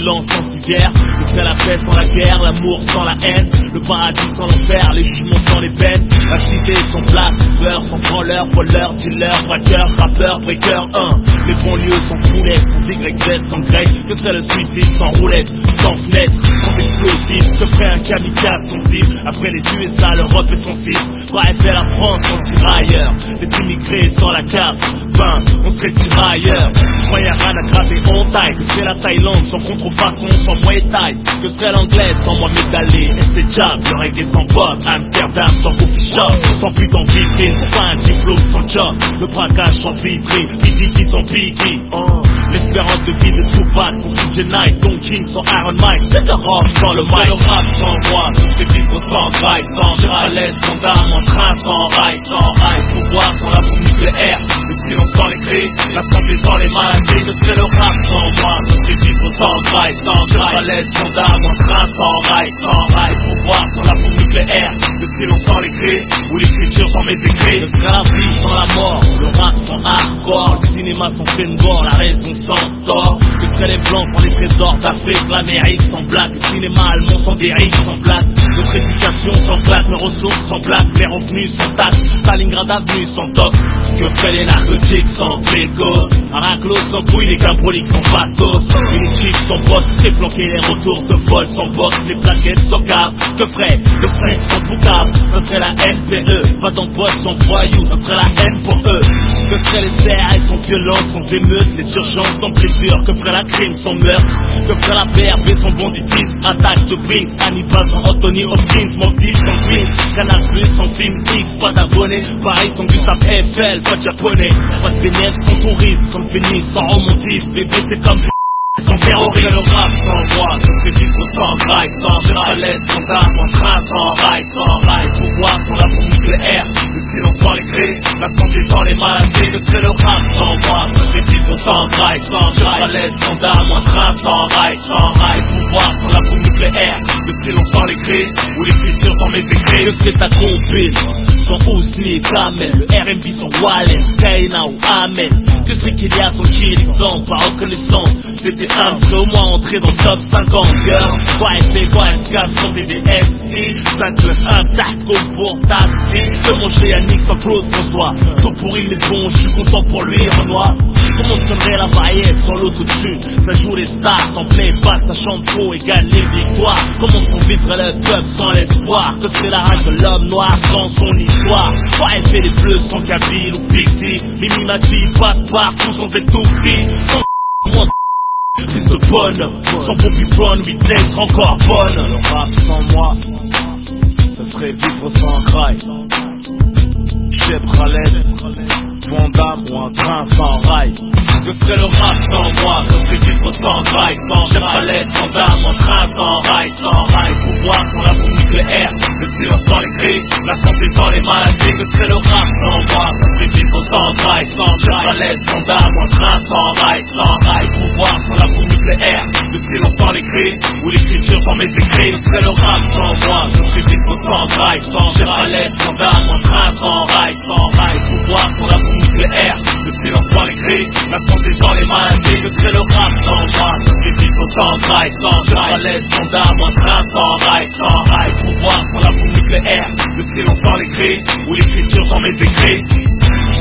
silence sans civière. Que serait la paix sans la guerre, l'amour sans la haine, le paradis sans l'enfer, les jugements sans les peines. La cité sans blague, peur, sans branleur, voleur, dealer, braqueur, rappeur, breaker, les banlieues sans foulette, sans YZ, sans grec. Que serait le suicide sans roulette, sans fenêtre, sans explosif. Que ferait un kamikaze sensible après les USA, l'Europe est sensible. Bref, et la France sans tirailleurs, les immigrés sans la carte, on serait tirailleurs. Croyez rien à gratter, on taille. Que serait la Thaïlande sans contrefaçon, sans Muay Thai. Que serait l'anglaise sans moi médaillé et ses jabs. Le reggae sans Bob, Amsterdam sans coffee shop, sans pute en vitrine, pas un diplôme sans job. Le braquage sans vitrine, PDD sans Biggie. L'espérance de vie de Tupac sans CJ Knight, Don King sans Iron Mike. C'est le rap sans le mic, le rap sans voix, ce serait vivre sans drive, sans gyralette, sans dame, en train sans rail, pouvoir sans la bombe nucléaire, le silence sans les cris, la santé sans les maladies. Que serait le rap sans moi, ce serait vivre sans drive, sans gyralette, sans dame, en train sans rail, pouvoir sans la bombe nucléaire, le silence sans les cris, ou l'écriture sans mes écrits. Que serait la vie sans la mort, le rap sans hardcore, le cinéma sans film gore, la raison sans tort. Que seraient les blancs sans les trésors d'Afrique, l'Amérique sans blague, le cinéma allemand sans dérive, sans blague, notre éducation sans claque, nos ressources sans blague, les revenus sans taxes, Stalingrad avenue sans tox. Que fait les narcotiques sans précoce, un raclos sans couilles, les camboliques sans bastos, une équipe sans boss, c'est planquer les retours de vol sans box, les plaquettes stockables. Que ferait le fric sans boucave, ça serait la NPE, pas d'empoche sans voyous, ça serait la haine pour eux. Que seraient les CRS sans violence, sans émeute, les urgences sans blessure. Que ferait la crime sans meurtre, que ferait la PRB sans banditisme, attaque de Brinks, Hannibal sans Anthony Hopkins, Motif sans Queen, Canal Plus sans Film X, pas d'abonnés, Paris sans Gustave Eiffel, pas de japonais, pas de bénéfice sans tourisme, comme Venise sans romantisme, bébé c'est comme sans terrorisme. Le rap sans voix, ce serait vivre sans drive, sans gyralette, sans dame, en train sans rail, pouvoir sans la bombe nucléaire, le silence sans les cris, la santé sans les maladies. Que serait le rap sans voix, ce serait vivre sans drive, sans gyralette, sans dame, en train sans rail, pouvoir sans la bombe nucléaire, le silence sans les cris, ou l'écriture sans mes écrits. Que serait ta compile sans Ousni et Kamel, le RMB sans Wallen, Kaina ou Amel. Que serait qu'il y a sans qui l'exemple, pas reconnaissance. C'était un, serait au moins entré dans le top 50, girl. Quoi FP, quoi SCAM sans TDSI, 591, ça comme pour taxi. De manger Yannick sans Claude François, tout pourri mais bon, je suis content pour lui, Renoir. Comment sonnerait la paillette sans l'autotune, ça joue les stars sans playback, ça chante faux et gagne les victoires. Comment s'en vivrait le peuple sans l'espoir, que c'est la rage de l'homme noir sans son histoire. Quoi elle fait les bleus sans Kabyle ou Big T, Mimi Mati passe partout sans être tout petit. Fils de bonne, sans Bobby Brown, Witness encore bonne. Le rap sans moi, ça serait vivre sans graille. Cheb Khaled, Vandame ou un train sans rail. Que serait le rap sans moi, ça serait vivre sans graille. Sans Cheb Khaled, Vandame, un train sans rail, pouvoir sans la bombe nucléaire, le silence sans les cris, la santé sans les maladies. Que serait le rap sans moi, ça serait vivre sans graille. Sans Cheb Khaled, Vandame, un train sans rail, pouvoir sans la bombe nucléaire, le silence sans les cris, ou l'écriture sans mes écrits. Que serait le rap sans moi, ça serait vivre sans graille. Sans Cheb Khaled, Vandame, un train sans rail, pouvoir sans la bombe nucléaire, le silence sans les cris, la santé sans les maladies. Que serait le rap sans moi, ça serait vivre sans drive, sans Khaled, sans dame, un train sans rail, pouvoir sans la bombe nucléaire, le silence sans les cris, ou l'écriture sans mes écrits.